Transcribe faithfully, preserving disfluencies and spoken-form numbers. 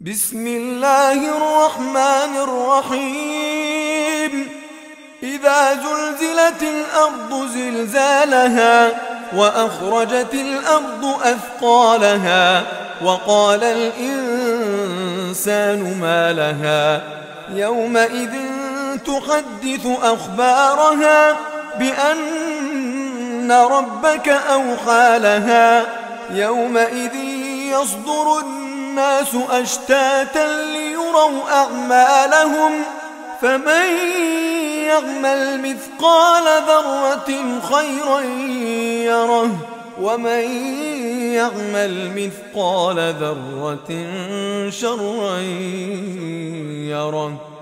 بسم الله الرحمن الرحيم إذا زلزلت الأرض زلزالها وأخرجت الأرض أثقالها وقال الإنسان ما لها يومئذ تحدث أخبارها بأن ربك أوحى لها يومئذ يصدر الناس أشتاتا ليروا أعمالهم فمن يعمل مثقال ذرة خيرا يره ومن يعمل مثقال ذرة شرا يره.